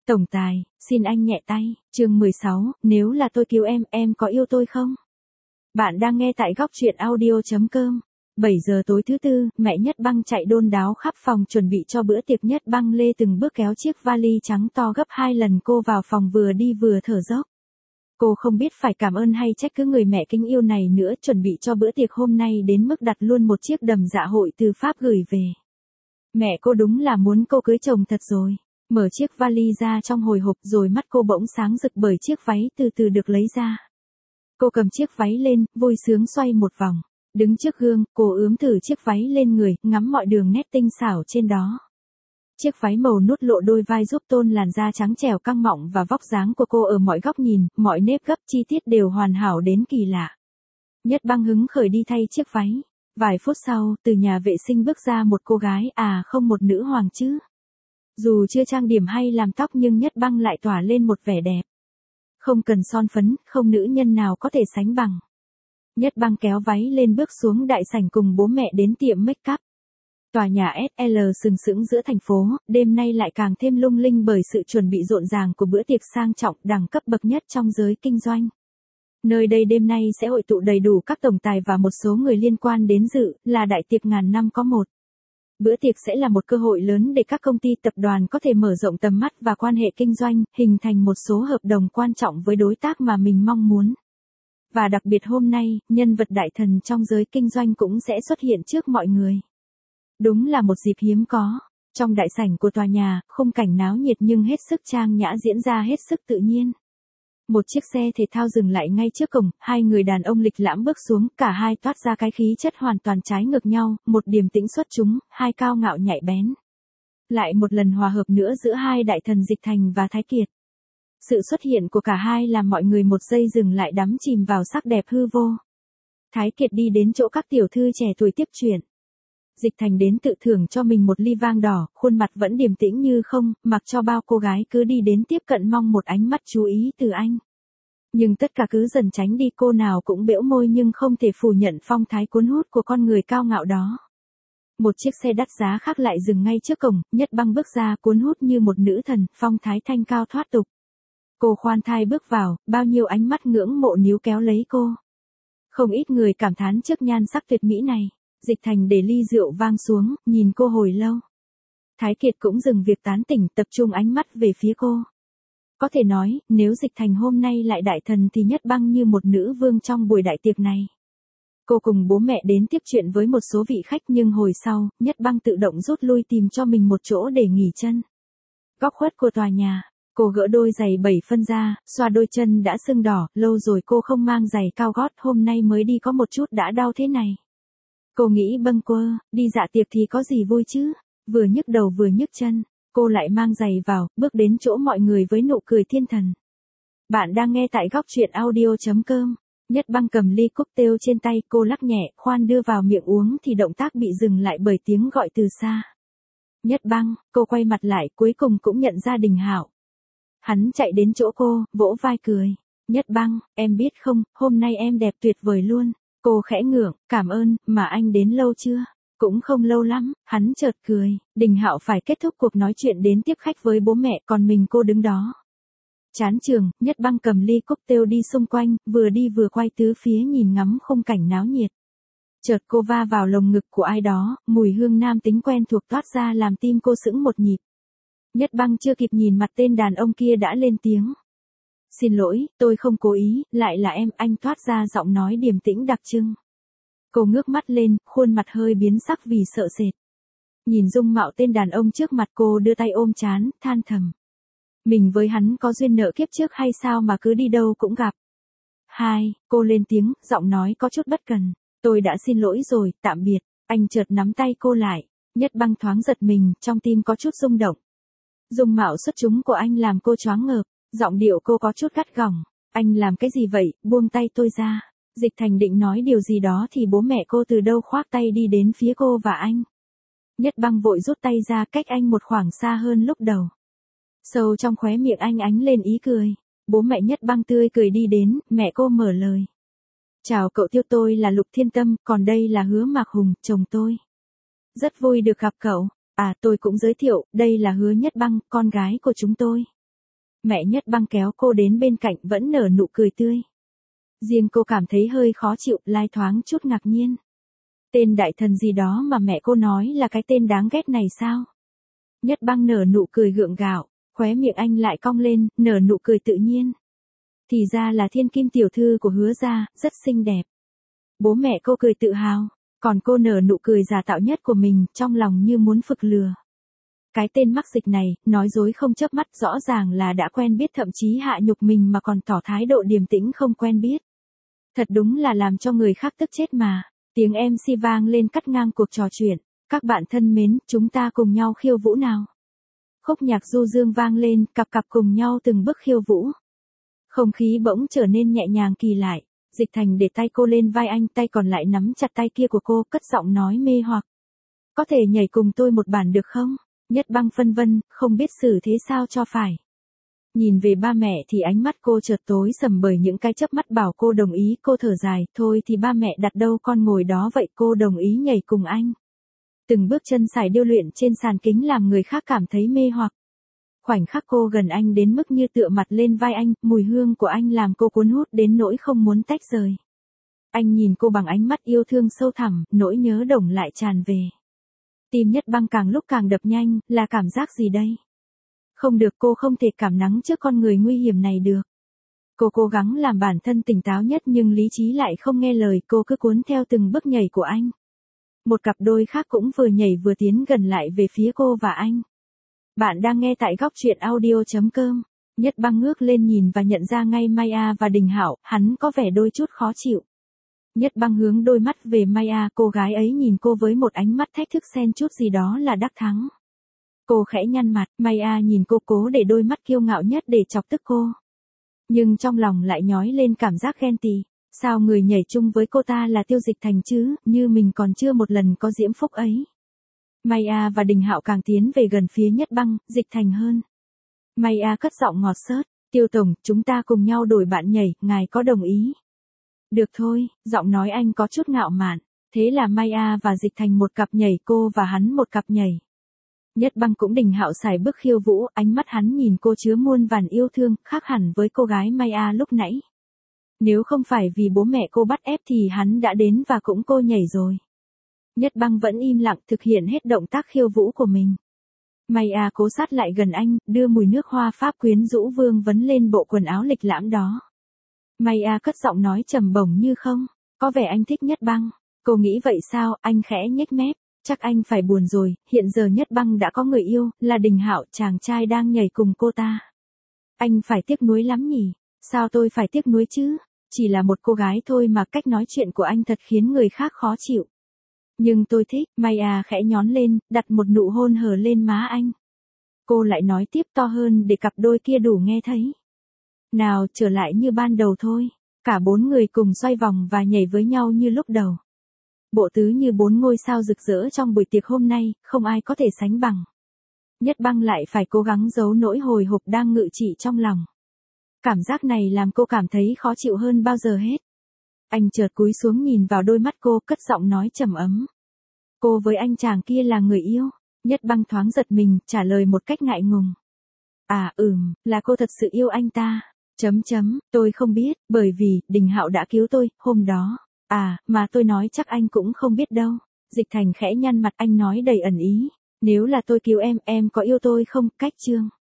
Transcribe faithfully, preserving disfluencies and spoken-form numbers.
Tổng tài, xin anh nhẹ tay, chương mười sáu, nếu là tôi cứu em, em có yêu tôi không? Bạn đang nghe tại góc truyện audio.com. bảy giờ tối thứ tư, mẹ Nhất Băng chạy đôn đáo khắp phòng chuẩn bị cho bữa tiệc. Nhất Băng lê từng bước kéo chiếc vali trắng to gấp hai lần cô vào phòng, vừa đi vừa thở dốc. Cô không biết phải cảm ơn hay trách cứ người mẹ kính yêu này nữa, chuẩn bị cho bữa tiệc hôm nay đến mức đặt luôn một chiếc đầm dạ hội từ Pháp gửi về. Mẹ cô đúng là muốn cô cưới chồng thật rồi. Mở chiếc vali ra trong hồi hộp rồi mắt cô bỗng sáng rực bởi chiếc váy từ từ được lấy ra. Cô cầm chiếc váy lên, vui sướng xoay một vòng. Đứng trước gương, cô ướm thử chiếc váy lên người, ngắm mọi đường nét tinh xảo trên đó. Chiếc váy màu nút lộ đôi vai giúp tôn làn da trắng trẻo căng mọng và vóc dáng của cô ở mọi góc nhìn, mọi nếp gấp chi tiết đều hoàn hảo đến kỳ lạ. Nhất Băng hứng khởi đi thay chiếc váy. Vài phút sau, từ nhà vệ sinh bước ra một cô gái, à không, một nữ hoàng chứ. Dù chưa trang điểm hay làm tóc nhưng Nhất Băng lại tỏa lên một vẻ đẹp. Không cần son phấn, không nữ nhân nào có thể sánh bằng. Nhất Băng kéo váy lên bước xuống đại sảnh cùng bố mẹ đến tiệm make up. Tòa nhà ét lờ sừng sững giữa thành phố, đêm nay lại càng thêm lung linh bởi sự chuẩn bị rộn ràng của bữa tiệc sang trọng đẳng cấp bậc nhất trong giới kinh doanh. Nơi đây đêm nay sẽ hội tụ đầy đủ các tổng tài và một số người liên quan đến dự, là đại tiệc ngàn năm có một. Bữa tiệc sẽ là một cơ hội lớn để các công ty tập đoàn có thể mở rộng tầm mắt và quan hệ kinh doanh, hình thành một số hợp đồng quan trọng với đối tác mà mình mong muốn. Và đặc biệt hôm nay, nhân vật đại thần trong giới kinh doanh cũng sẽ xuất hiện trước mọi người. Đúng là một dịp hiếm có. Trong đại sảnh của tòa nhà, khung cảnh náo nhiệt nhưng hết sức trang nhã diễn ra hết sức tự nhiên. Một chiếc xe thể thao dừng lại ngay trước cổng, hai người đàn ông lịch lãm bước xuống, cả hai toát ra cái khí chất hoàn toàn trái ngược nhau, một điềm tĩnh xuất chúng, hai cao ngạo nhạy bén. Lại một lần hòa hợp nữa giữa hai đại thần Dịch Thành và Thái Kiệt. Sự xuất hiện của cả hai làm mọi người một giây dừng lại đắm chìm vào sắc đẹp hư vô. Thái Kiệt đi đến chỗ các tiểu thư trẻ tuổi tiếp chuyện. Dịch Thành đến tự thưởng cho mình một ly vang đỏ, khuôn mặt vẫn điềm tĩnh như không, mặc cho bao cô gái cứ đi đến tiếp cận mong một ánh mắt chú ý từ anh. Nhưng tất cả cứ dần tránh đi, cô nào cũng bẽo môi nhưng không thể phủ nhận phong thái cuốn hút của con người cao ngạo đó. Một chiếc xe đắt giá khác lại dừng ngay trước cổng, Nhất Băng bước ra cuốn hút như một nữ thần, phong thái thanh cao thoát tục. Cô khoan thai bước vào, bao nhiêu ánh mắt ngưỡng mộ níu kéo lấy cô. Không ít người cảm thán trước nhan sắc tuyệt mỹ này. Dịch Thành để ly rượu vang xuống, nhìn cô hồi lâu. Thái Kiệt cũng dừng việc tán tỉnh, tập trung ánh mắt về phía cô. Có thể nói, nếu Dịch Thành hôm nay lại đại thần thì Nhất Băng như một nữ vương trong buổi đại tiệc này. Cô cùng bố mẹ đến tiếp chuyện với một số vị khách nhưng hồi sau, Nhất Băng tự động rút lui tìm cho mình một chỗ để nghỉ chân. Góc khuất của tòa nhà, cô gỡ đôi giày bảy phân ra, xoa đôi chân đã sưng đỏ, lâu rồi cô không mang giày cao gót, hôm nay mới đi có một chút đã đau thế này. Cô nghĩ bâng quơ, đi dạ tiệc thì có gì vui chứ, vừa nhức đầu vừa nhức chân, cô lại mang giày vào, bước đến chỗ mọi người với nụ cười thiên thần. Bạn đang nghe tại góc truyện audio.com. Nhất Băng cầm ly cocktail trên tay, cô lắc nhẹ, khoan đưa vào miệng uống thì động tác bị dừng lại bởi tiếng gọi từ xa. Nhất Băng, cô quay mặt lại, cuối cùng cũng nhận ra Đình Hạo. Hắn chạy đến chỗ cô, vỗ vai cười. Nhất Băng, em biết không, hôm nay em đẹp tuyệt vời luôn. Cô khẽ ngượng, cảm ơn, mà anh đến lâu chưa? Cũng không lâu lắm, hắn chợt cười. Đình Hạo phải kết thúc cuộc nói chuyện đến tiếp khách với bố mẹ, còn mình cô đứng đó. Chán trường, Nhất Băng cầm ly cocktail đi xung quanh, vừa đi vừa quay tứ phía nhìn ngắm khung cảnh náo nhiệt. Chợt cô va vào lồng ngực của ai đó, mùi hương nam tính quen thuộc toát ra làm tim cô sững một nhịp. Nhất Băng chưa kịp nhìn mặt tên đàn ông kia đã lên tiếng. Xin lỗi, tôi không cố ý, lại là em, anh thoát ra giọng nói điềm tĩnh đặc trưng. Cô ngước mắt lên, khuôn mặt hơi biến sắc vì sợ sệt. Nhìn dung mạo tên đàn ông trước mặt, cô đưa tay ôm trán, than thầm. Mình với hắn có duyên nợ kiếp trước hay sao mà cứ đi đâu cũng gặp. Hai, cô lên tiếng, giọng nói có chút bất cần. Tôi đã xin lỗi rồi, tạm biệt. Anh chợt nắm tay cô lại. Nhất Băng thoáng giật mình, trong tim có chút rung động. Dung mạo xuất chúng của anh làm cô choáng ngợp. Giọng điệu cô có chút gắt gỏng. Anh làm cái gì vậy, buông tay tôi ra. Dịch Thành định nói điều gì đó thì bố mẹ cô từ đâu khoác tay đi đến phía cô và anh. Nhất Băng vội rút tay ra, cách anh một khoảng xa hơn lúc đầu. Sâu trong khóe miệng anh ánh lên ý cười. Bố mẹ Nhất Băng tươi cười đi đến, mẹ cô mở lời. Chào cậu Tiêu, tôi là Lục Thiên Tâm, còn đây là Hứa Mạc Hùng, chồng tôi. Rất vui được gặp cậu. À, tôi cũng giới thiệu, đây là Hứa Nhất Băng, con gái của chúng tôi. Mẹ Nhất Băng kéo cô đến bên cạnh vẫn nở nụ cười tươi. Riêng cô cảm thấy hơi khó chịu, lai thoáng chút ngạc nhiên. Tên đại thần gì đó mà mẹ cô nói là cái tên đáng ghét này sao? Nhất Băng nở nụ cười gượng gạo, khóe miệng anh lại cong lên, nở nụ cười tự nhiên. Thì ra là thiên kim tiểu thư của Hứa gia, rất xinh đẹp. Bố mẹ cô cười tự hào, còn cô nở nụ cười giả tạo nhất của mình, trong lòng như muốn phực lừa. Cái tên mắc dịch này, nói dối không chớp mắt, rõ ràng là đã quen biết, thậm chí hạ nhục mình mà còn tỏ thái độ điềm tĩnh không quen biết. Thật đúng là làm cho người khác tức chết mà. Tiếng em xê vang lên cắt ngang cuộc trò chuyện. Các bạn thân mến, chúng ta cùng nhau khiêu vũ nào. Khúc nhạc du dương vang lên, cặp cặp cùng nhau từng bước khiêu vũ. Không khí bỗng trở nên nhẹ nhàng kỳ lạ. Dịch Thành để tay cô lên vai anh, tay còn lại nắm chặt tay kia của cô, cất giọng nói mê hoặc. Có thể nhảy cùng tôi một bản được không? Nhất Băng phân vân, không biết xử thế sao cho phải. Nhìn về ba mẹ thì ánh mắt cô chợt tối sầm bởi những cái chớp mắt bảo cô đồng ý, cô thở dài, thôi thì ba mẹ đặt đâu con ngồi đó vậy, cô đồng ý nhảy cùng anh. Từng bước chân sải điêu luyện trên sàn kính làm người khác cảm thấy mê hoặc. Khoảnh khắc cô gần anh đến mức như tựa mặt lên vai anh, mùi hương của anh làm cô cuốn hút đến nỗi không muốn tách rời. Anh nhìn cô bằng ánh mắt yêu thương sâu thẳm, nỗi nhớ đồng lại tràn về. Tim Nhất Băng càng lúc càng đập nhanh, là cảm giác gì đây? Không được, cô không thể cảm nắng trước con người nguy hiểm này được. Cô cố gắng làm bản thân tỉnh táo nhất nhưng lý trí lại không nghe lời, cô cứ cuốn theo từng bước nhảy của anh. Một cặp đôi khác cũng vừa nhảy vừa tiến gần lại về phía cô và anh. Bạn đang nghe tại góc truyện audio chấm com. Nhất Băng ngước lên nhìn và nhận ra ngay Maya và Đình Hạo, hắn có vẻ đôi chút khó chịu. Nhất Băng hướng đôi mắt về Maya, cô gái ấy nhìn cô với một ánh mắt thách thức xen chút gì đó là đắc thắng. Cô khẽ nhăn mặt, Maya nhìn cô cố để đôi mắt kiêu ngạo nhất để chọc tức cô. Nhưng trong lòng lại nhói lên cảm giác ghen tị. Sao người nhảy chung với cô ta là Tiêu Dịch Thành chứ, như mình còn chưa một lần có diễm phúc ấy. Maya và Đình Hạo càng tiến về gần phía Nhất Băng, Dịch Thành hơn. Maya cất giọng ngọt xớt, Tiêu Tổng, chúng ta cùng nhau đổi bạn nhảy, ngài có đồng ý? Được thôi, giọng nói anh có chút ngạo mạn. Thế là Maya và Dịch Thành một cặp nhảy, cô và hắn một cặp nhảy. Nhất Băng cũng Đình Hạo xài bước khiêu vũ, ánh mắt hắn nhìn cô chứa muôn vàn yêu thương, khác hẳn với cô gái Maya lúc nãy. Nếu không phải vì bố mẹ cô bắt ép thì hắn đã đến và cũng cô nhảy rồi. Nhất Băng vẫn im lặng thực hiện hết động tác khiêu vũ của mình. Maya cố sát lại gần anh, đưa mùi nước hoa pháp quyến rũ vương vấn lên bộ quần áo lịch lãm đó. Maya cất giọng nói trầm bổng như không, có vẻ anh thích Nhất Băng. Cô nghĩ vậy sao? Anh khẽ nhếch mép. Chắc anh phải buồn rồi, hiện giờ Nhất Băng đã có người yêu, là Đình Hạo, chàng trai đang nhảy cùng cô ta. Anh phải tiếc nuối lắm nhỉ? Sao tôi phải tiếc nuối chứ? Chỉ là một cô gái thôi mà cách nói chuyện của anh thật khiến người khác khó chịu. Nhưng tôi thích, Maya khẽ nhón lên, đặt một nụ hôn hờ lên má anh. Cô lại nói tiếp to hơn để cặp đôi kia đủ nghe thấy. Nào, trở lại như ban đầu thôi. Cả bốn người cùng xoay vòng và nhảy với nhau như lúc đầu. Bộ tứ như bốn ngôi sao rực rỡ trong buổi tiệc hôm nay, không ai có thể sánh bằng. Nhất Băng lại phải cố gắng giấu nỗi hồi hộp đang ngự trị trong lòng. Cảm giác này làm cô cảm thấy khó chịu hơn bao giờ hết. Anh chợt cúi xuống nhìn vào đôi mắt cô, cất giọng nói trầm ấm. Cô với anh chàng kia là người yêu. Nhất Băng thoáng giật mình, trả lời một cách ngại ngùng. À ừm, là cô thật sự yêu anh ta. Chấm chấm, tôi không biết, bởi vì, Đình Hạo đã cứu tôi, hôm đó. À, mà tôi nói chắc anh cũng không biết đâu. Dịch Thành khẽ nhăn mặt, anh nói đầy ẩn ý. Nếu là tôi cứu em, em có yêu tôi không? Cách chương.